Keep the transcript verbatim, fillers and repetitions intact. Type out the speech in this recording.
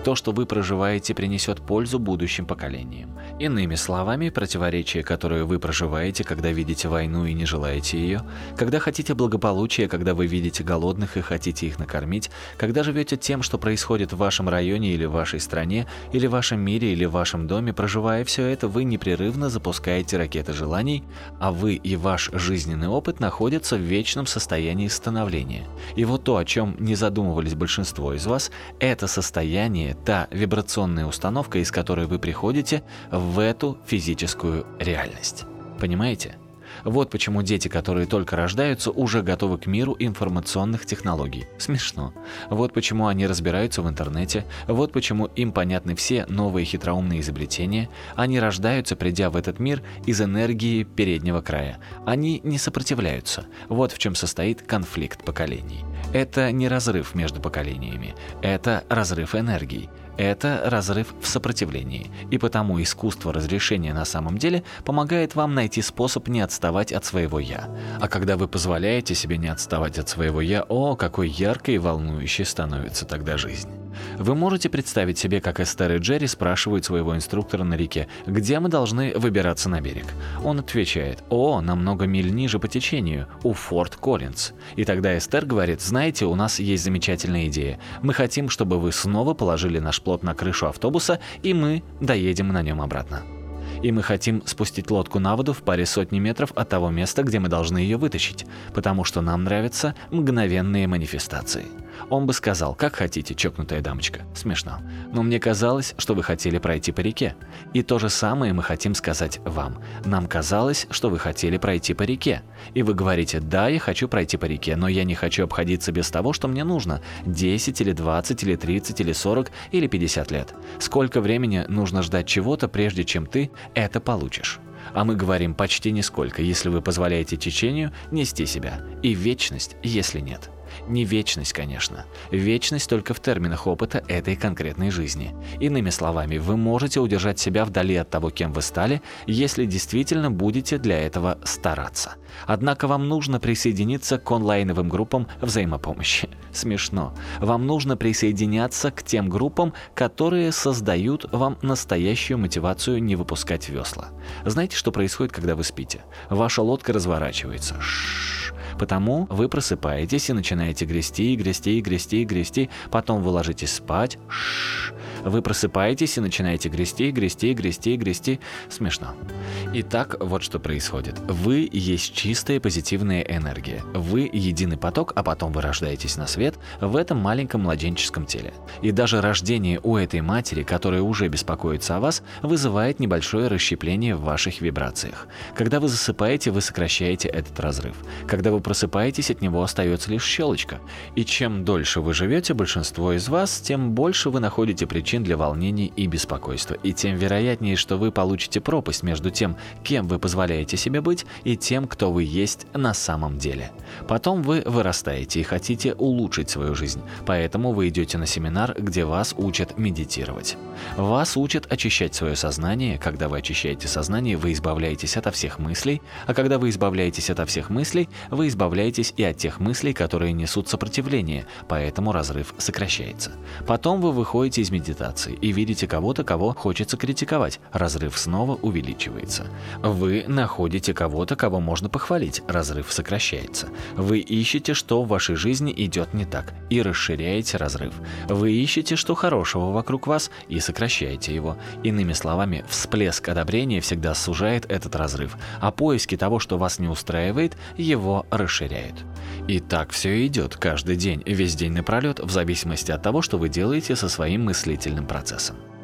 То, что вы проживаете, принесет пользу будущим поколениям. Иными словами, противоречие, которое вы проживаете, когда видите войну и не желаете ее, когда хотите благополучия, когда вы видите голодных и хотите их накормить, когда живете тем, что происходит в вашем районе или в вашей стране, или в вашем мире, или в вашем доме, проживая все это, вы непрерывно запускаете ракеты желаний, а вы и ваш жизненный опыт находятся в вечном состоянии становления. И вот то, о чем не задумывались большинство из вас, это состояние, та вибрационная установка, из которой вы приходите в эту физическую реальность. Понимаете? Вот почему дети, которые только рождаются, уже готовы к миру информационных технологий. Смешно. Вот почему они разбираются в интернете, вот почему им понятны все новые хитроумные изобретения. Они рождаются, придя в этот мир из энергии переднего края. Они не сопротивляются. Вот в чем состоит конфликт поколений. Это не разрыв между поколениями, это разрыв энергий. Это разрыв в сопротивлении, и потому искусство разрешения на самом деле помогает вам найти способ не отставать от своего «я». А когда вы позволяете себе не отставать от своего «я», о, какой яркой и волнующей становится тогда жизнь. Вы можете представить себе, как Эстер и Джерри спрашивают своего инструктора на реке, где мы должны выбираться на берег. Он отвечает: «О, на много миль ниже по течению, у Форт Коллинз». И тогда Эстер говорит: «Знаете, у нас есть замечательная идея. Мы хотим, чтобы вы снова положили наш плот на крышу автобуса, и мы доедем на нем обратно. И мы хотим спустить лодку на воду в паре сотни метров от того места, где мы должны ее вытащить, потому что нам нравятся мгновенные манифестации». Он бы сказал: «Как хотите, чокнутая дамочка». Смешно. Но мне казалось, что вы хотели пройти по реке. И то же самое мы хотим сказать вам. Нам казалось, что вы хотели пройти по реке. И вы говорите: «Да, я хочу пройти по реке, но я не хочу обходиться без того, что мне нужно. десять или двадцать или тридцать или сорок или пятьдесят лет. Сколько времени нужно ждать чего-то, прежде чем ты это получишь?» А мы говорим: почти нисколько, если вы позволяете течению нести себя. И вечность, если нет. Не вечность, конечно. Вечность только в терминах опыта этой конкретной жизни. Иными словами, вы можете удержать себя вдали от того, кем вы стали, если действительно будете для этого стараться. Однако вам нужно присоединиться к онлайновым группам взаимопомощи. Смешно. Вам нужно присоединяться к тем группам, которые создают вам настоящую мотивацию не выпускать весла. Знаете, что происходит, когда вы спите? Ваша лодка разворачивается. Ш-ш-ш. Потому вы просыпаетесь и начинаете грести, грести, грести, грести, потом вы ложитесь спать. Ш-ш-ш. Вы просыпаетесь и начинаете грести, грести, грести, грести. Смешно. Итак, вот что происходит. Вы есть чистая позитивная энергия. Вы единый поток, а потом вы рождаетесь на свет в этом маленьком младенческом теле. И даже рождение у этой матери, которая уже беспокоится о вас, вызывает небольшое расщепление в ваших вибрациях. Когда вы засыпаете, вы сокращаете этот разрыв. Когда вы просыпаетесь, от него остается лишь щелочка. И чем дольше вы живете, большинство из вас, тем больше вы находите причин для волнений и беспокойства. И тем вероятнее, что вы получите пропасть между тем, кем вы позволяете себе быть, и тем, кто вы есть на самом деле. Потом вы вырастаете и хотите улучшить свою жизнь. Поэтому вы идете на семинар, где вас учат медитировать. Вас учат очищать свое сознание. Когда вы очищаете сознание, вы избавляетесь ото всех мыслей. А когда вы избавляетесь ото всех мыслей, вы избавляетесь и от тех мыслей, которые несут сопротивление. Поэтому разрыв сокращается. Потом вы выходите из медитации и видите кого-то, кого хочется критиковать. Разрыв снова увеличивается. Вы находите кого-то, кого можно похвалить. Разрыв сокращается. Вы ищете, что в вашей жизни идет не так, и расширяете разрыв. Вы ищете, что хорошего вокруг вас, и сокращаете его. Иными словами, всплеск одобрения всегда сужает этот разрыв, а поиски того, что вас не устраивает, его расширяют. И так все идет каждый день, весь день напролет, в зависимости от того, что вы делаете со своим мыслительным процессом.